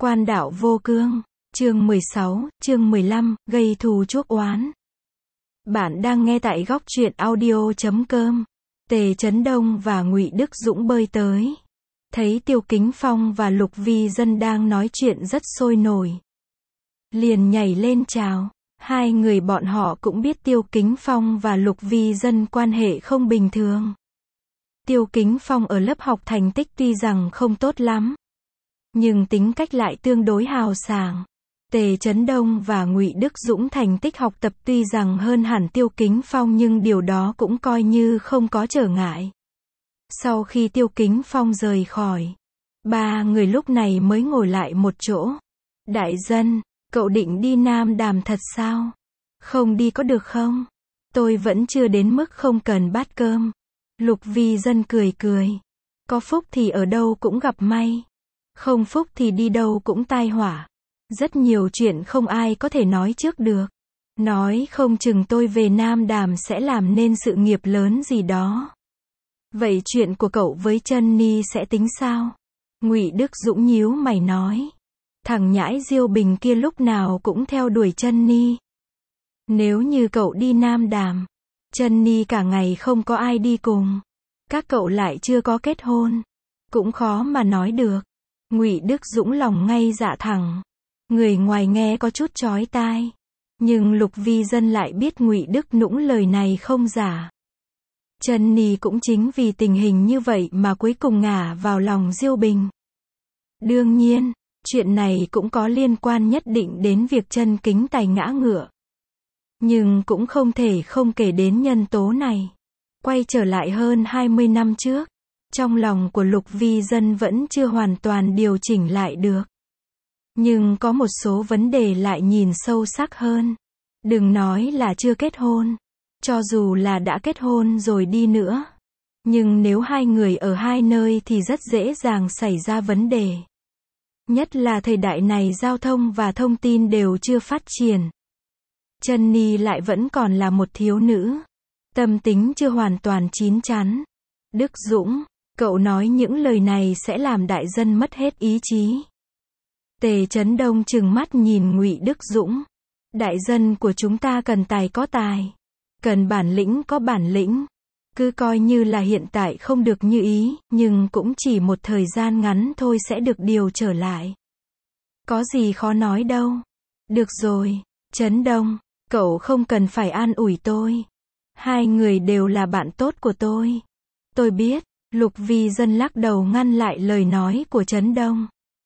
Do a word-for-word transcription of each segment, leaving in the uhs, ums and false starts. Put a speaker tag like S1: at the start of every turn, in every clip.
S1: Quan đạo vô cương, chương mười sáu, chương mười lăm, gây thù chuốc oán. Bạn đang nghe tại góc truyện audio chấm com. Tề Chấn Đông và Ngụy Đức Dũng bơi tới. Thấy Tiêu Kính Phong và Lục Vi Dân đang nói chuyện rất sôi nổi. Liền nhảy lên chào. Hai người bọn họ cũng biết Tiêu Kính Phong và Lục Vi Dân quan hệ không bình thường. Tiêu Kính Phong ở lớp học thành tích tuy rằng không tốt lắm, nhưng tính cách lại tương đối hào sảng. Tề Chấn Đông và Ngụy Đức Dũng thành tích học tập tuy rằng hơn hẳn Tiêu Kính Phong nhưng điều đó cũng coi như không có trở ngại. Sau khi Tiêu Kính Phong rời khỏi, ba người lúc này mới ngồi lại một chỗ. Đại dân, cậu định đi Nam Đàm thật sao? Không đi có được không? Tôi vẫn chưa đến mức không cần bát cơm. Lục Vi Dân cười cười. Có phúc thì ở đâu cũng gặp may. Không phúc thì đi đâu cũng tai họa. Rất nhiều chuyện không ai có thể nói trước được. Nói không chừng tôi về Nam Đàm sẽ làm nên sự nghiệp lớn gì đó. Vậy chuyện của cậu với Trân Ni sẽ tính sao? Ngụy Đức Dũng nhíu mày nói. Thằng nhãi Diêu Bình kia lúc nào cũng theo đuổi Trân Ni. Nếu như cậu đi Nam Đàm, Trân Ni cả ngày không có ai đi cùng. Các cậu lại chưa có kết hôn. Cũng khó mà nói được. Ngụy Đức Dũng lòng ngay dạ thẳng. Người ngoài nghe có chút chói tai. Nhưng Lục Vi Dân lại biết Ngụy Đức Nũng lời này không giả. Trân Ni cũng chính vì tình hình như vậy mà cuối cùng ngả vào lòng Diêu Bình. Đương nhiên, chuyện này cũng có liên quan nhất định đến việc Trân Kính Tài ngã ngựa. Nhưng cũng không thể không kể đến nhân tố này. Quay trở lại hơn hai mươi năm trước, trong lòng của Lục Vi Dân vẫn chưa hoàn toàn điều chỉnh lại được. Nhưng có một số vấn đề lại nhìn sâu sắc hơn. Đừng nói là chưa kết hôn. Cho dù là đã kết hôn rồi đi nữa. Nhưng nếu hai người ở hai nơi thì rất dễ dàng xảy ra vấn đề. Nhất là thời đại này giao thông và thông tin đều chưa phát triển. Trân Ni lại vẫn còn là một thiếu nữ. Tâm tính chưa hoàn toàn chín chắn. Đức Dũng, cậu nói những lời này sẽ làm đại dân mất hết ý chí. Tề Chấn Đông trừng mắt nhìn Ngụy Đức Dũng. Đại dân của chúng ta cần tài có tài. Cần bản lĩnh có bản lĩnh. Cứ coi như là hiện tại không được như ý, nhưng cũng chỉ một thời gian ngắn thôi sẽ được điều trở lại. Có gì khó nói đâu. Được rồi, Chấn Đông, cậu không cần phải an ủi tôi. Hai người đều là bạn tốt của tôi. Tôi biết, Lục Vi Dân lắc đầu ngăn lại lời nói của Chấn Đông.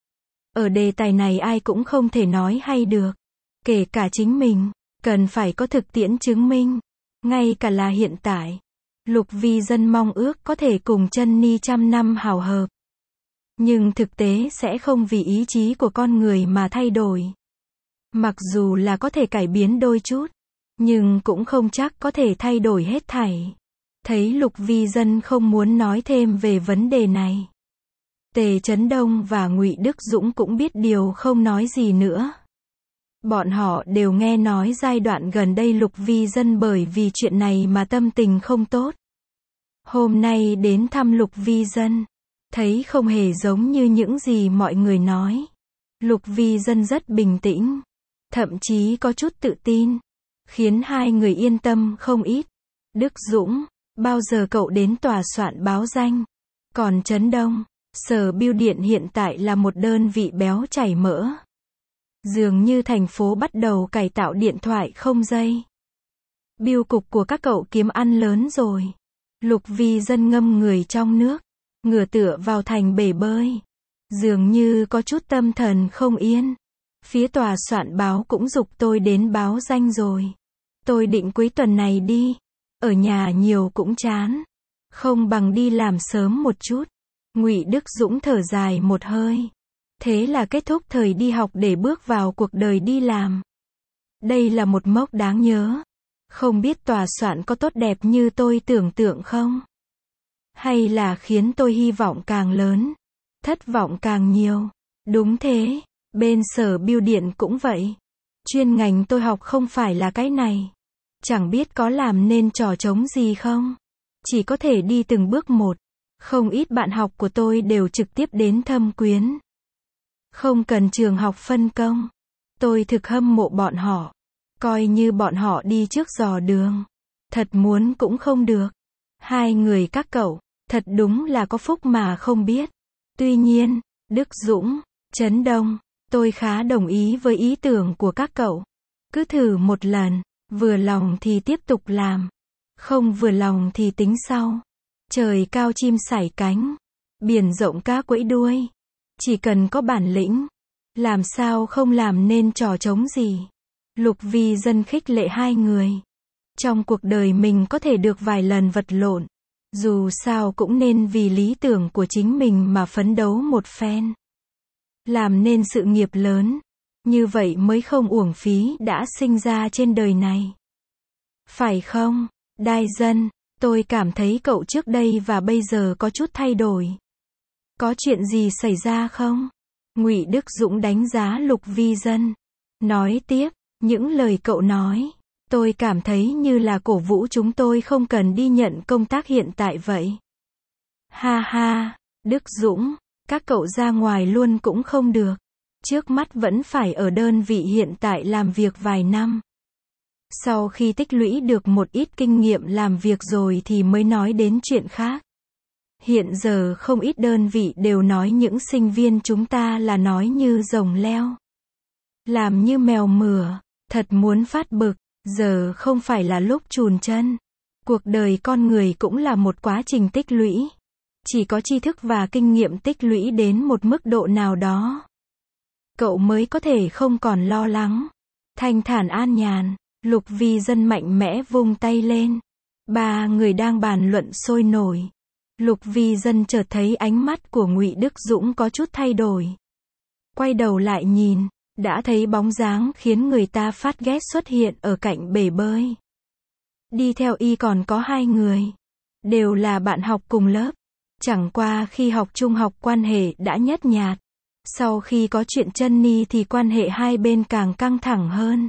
S1: Ở đề tài này ai cũng không thể nói hay được. Kể cả chính mình, cần phải có thực tiễn chứng minh. Ngay cả là hiện tại, Lục Vi Dân mong ước có thể cùng Trân Ni trăm năm hào hợp. Nhưng thực tế sẽ không vì ý chí của con người mà thay đổi. Mặc dù là có thể cải biến đôi chút, nhưng cũng không chắc có thể thay đổi hết thảy. Thấy Lục Vi Dân không muốn nói thêm về vấn đề này, Tề Chấn Đông và Ngụy Đức Dũng cũng biết điều không nói gì nữa. Bọn họ đều nghe nói giai đoạn gần đây Lục Vi Dân bởi vì chuyện này mà tâm tình không tốt. Hôm nay đến thăm Lục Vi Dân, thấy không hề giống như những gì mọi người nói. Lục Vi Dân rất bình tĩnh, thậm chí có chút tự tin, khiến hai người yên tâm không ít. Đức Dũng, bao giờ cậu đến tòa soạn báo danh? Còn Chấn Đông, Sở Bưu điện hiện tại là một đơn vị béo chảy mỡ. Dường như thành phố bắt đầu cải tạo điện thoại không dây. Bưu cục của các cậu kiếm ăn lớn rồi. Lục Vi Dân ngâm người trong nước, ngửa tựa vào thành bể bơi. Dường như có chút tâm thần không yên. Phía tòa soạn báo cũng giục tôi đến báo danh rồi. Tôi định cuối tuần này đi. Ở nhà nhiều cũng chán. Không bằng đi làm sớm một chút. Ngụy Đức Dũng thở dài một hơi. Thế là kết thúc thời đi học để bước vào cuộc đời đi làm. Đây là một mốc đáng nhớ. Không biết tòa soạn có tốt đẹp như tôi tưởng tượng không? Hay là khiến tôi hy vọng càng lớn, thất vọng càng nhiều? Đúng thế, bên Sở Bưu điện cũng vậy. Chuyên ngành tôi học không phải là cái này. Chẳng biết có làm nên trò trống gì không? Chỉ có thể đi từng bước một. Không ít bạn học của tôi đều trực tiếp đến thâm quyến. Không cần trường học phân công. Tôi thực hâm mộ bọn họ. Coi như bọn họ đi trước dò đường. Thật muốn cũng không được. Hai người các cậu, thật đúng là có phúc mà không biết. Tuy nhiên, Đức Dũng, Trấn Đông, tôi khá đồng ý với ý tưởng của các cậu. Cứ thử một lần, vừa lòng thì tiếp tục làm. Không vừa lòng thì tính sau. Trời cao chim sải cánh, biển rộng cá quẫy đuôi. Chỉ cần có bản lĩnh, làm sao không làm nên trò trống gì. Lục Vi Dân khích lệ hai người. Trong cuộc đời mình có thể được vài lần vật lộn. Dù sao cũng nên vì lý tưởng của chính mình mà phấn đấu một phen. Làm nên sự nghiệp lớn. Như vậy mới không uổng phí đã sinh ra trên đời này. Phải không, Đai Dân? Tôi cảm thấy cậu trước đây và bây giờ có chút thay đổi. Có chuyện gì xảy ra không? Ngụy Đức Dũng đánh giá Lục Vi Dân. Nói tiếp, những lời cậu nói, tôi cảm thấy như là cổ vũ chúng tôi không cần đi nhận công tác hiện tại vậy. Ha ha, Đức Dũng, các cậu ra ngoài luôn cũng không được. Trước mắt vẫn phải ở đơn vị hiện tại làm việc vài năm. Sau khi tích lũy được một ít kinh nghiệm làm việc rồi thì mới nói đến chuyện khác. Hiện giờ không ít đơn vị đều nói những sinh viên chúng ta là nói như rồng leo. Làm như mèo mửa, thật muốn phát bực, giờ không phải là lúc chùn chân. Cuộc đời con người cũng là một quá trình tích lũy. Chỉ có tri thức và kinh nghiệm tích lũy đến một mức độ nào đó, cậu mới có thể không còn lo lắng. Thanh thản an nhàn, Lục Vi Dân mạnh mẽ vung tay lên. Ba người đang bàn luận sôi nổi. Lục Vi Dân chợt thấy ánh mắt của Ngụy Đức Dũng có chút thay đổi. Quay đầu lại nhìn, đã thấy bóng dáng khiến người ta phát ghét xuất hiện ở cạnh bể bơi. Đi theo y còn có hai người. Đều là bạn học cùng lớp. Chẳng qua khi học trung học quan hệ đã nhớt nhạt. Sau khi có chuyện chân ni thì quan hệ hai bên càng căng thẳng hơn.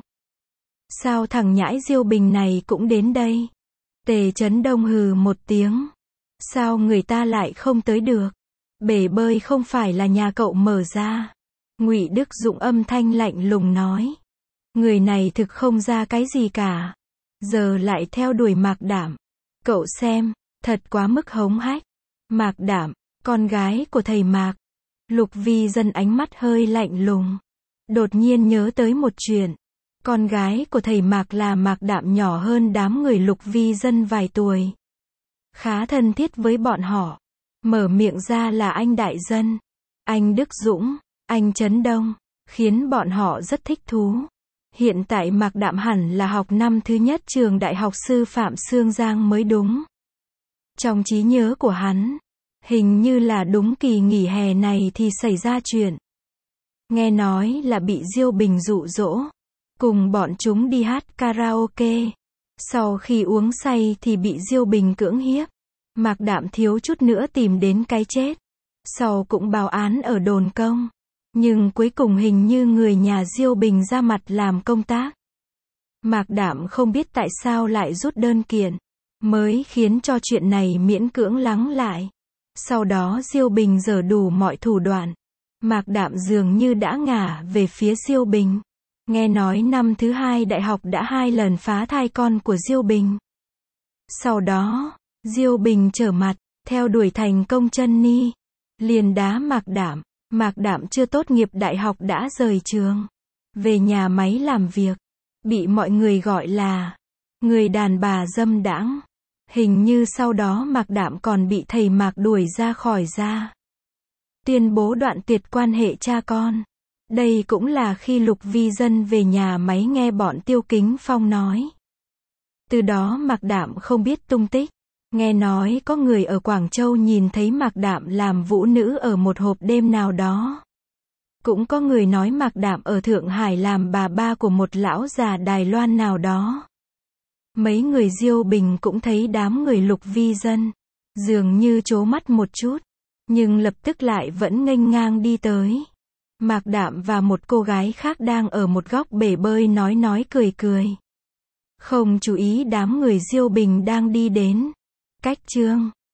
S1: Sao thằng nhãi Diêu Bình này cũng đến đây? Tề Trấn Đông hừ một tiếng. Sao người ta lại không tới được? Bể bơi không phải là nhà cậu mở ra. Ngụy Đức Dũng âm thanh lạnh lùng nói. Người này thực không ra cái gì cả. Giờ lại theo đuổi Mạc Đảm. Cậu xem, thật quá mức hống hách. Mạc Đảm, con gái của thầy Mạc. Lục Vi Dân ánh mắt hơi lạnh lùng. Đột nhiên nhớ tới một chuyện. Con gái của thầy Mạc là Mạc Đảm nhỏ hơn đám người Lục Vi Dân vài tuổi. Khá thân thiết với bọn họ. Mở miệng ra là anh Đại Dân, anh Đức Dũng, anh Trấn Đông, khiến bọn họ rất thích thú. Hiện tại Mạc Đảm hẳn là học năm thứ nhất trường Đại học Sư phạm Sương Giang mới đúng. Trong trí nhớ của hắn, hình như là đúng kỳ nghỉ hè này thì xảy ra chuyện. Nghe nói là bị Diêu Bình dụ dỗ, cùng bọn chúng đi hát karaoke. Sau khi uống say thì bị Diêu Bình cưỡng hiếp. Mạc Đảm thiếu chút nữa tìm đến cái chết. Sau cũng báo án ở đồn công. Nhưng cuối cùng hình như người nhà Diêu Bình ra mặt làm công tác. Mạc Đảm không biết tại sao lại rút đơn kiện, mới khiến cho chuyện này miễn cưỡng lắng lại. Sau đó Diêu Bình giở đủ mọi thủ đoạn. Mạc Đảm dường như đã ngả về phía Diêu Bình. Nghe nói năm thứ hai đại học đã hai lần phá thai con của Diêu Bình. Sau đó, Diêu Bình trở mặt, theo đuổi thành công chân ni. Liền đá Mạc Đảm. Mạc Đảm chưa tốt nghiệp đại học đã rời trường. Về nhà máy làm việc. Bị mọi người gọi là người đàn bà dâm đãng. Hình như sau đó Mạc Đảm còn bị thầy Mạc đuổi ra khỏi gia. Tuyên bố đoạn tuyệt quan hệ cha con. Đây cũng là khi Lục Vi Dân về nhà máy nghe bọn Tiêu Kính Phong nói. Từ đó Mạc Đảm không biết tung tích. Nghe nói có người ở Quảng Châu nhìn thấy Mạc Đảm làm vũ nữ ở một hộp đêm nào đó. Cũng có người nói Mạc Đảm ở Thượng Hải làm bà ba của một lão già Đài Loan nào đó. Mấy người Diêu Bình cũng thấy đám người Lục Vi Dân. Dường như trố mắt một chút. Nhưng lập tức lại vẫn nghênh ngang đi tới. Mạc Đảm và một cô gái khác đang ở một góc bể bơi nói nói cười cười. Không chú ý đám người Diêu Bình đang đi đến. Cách chương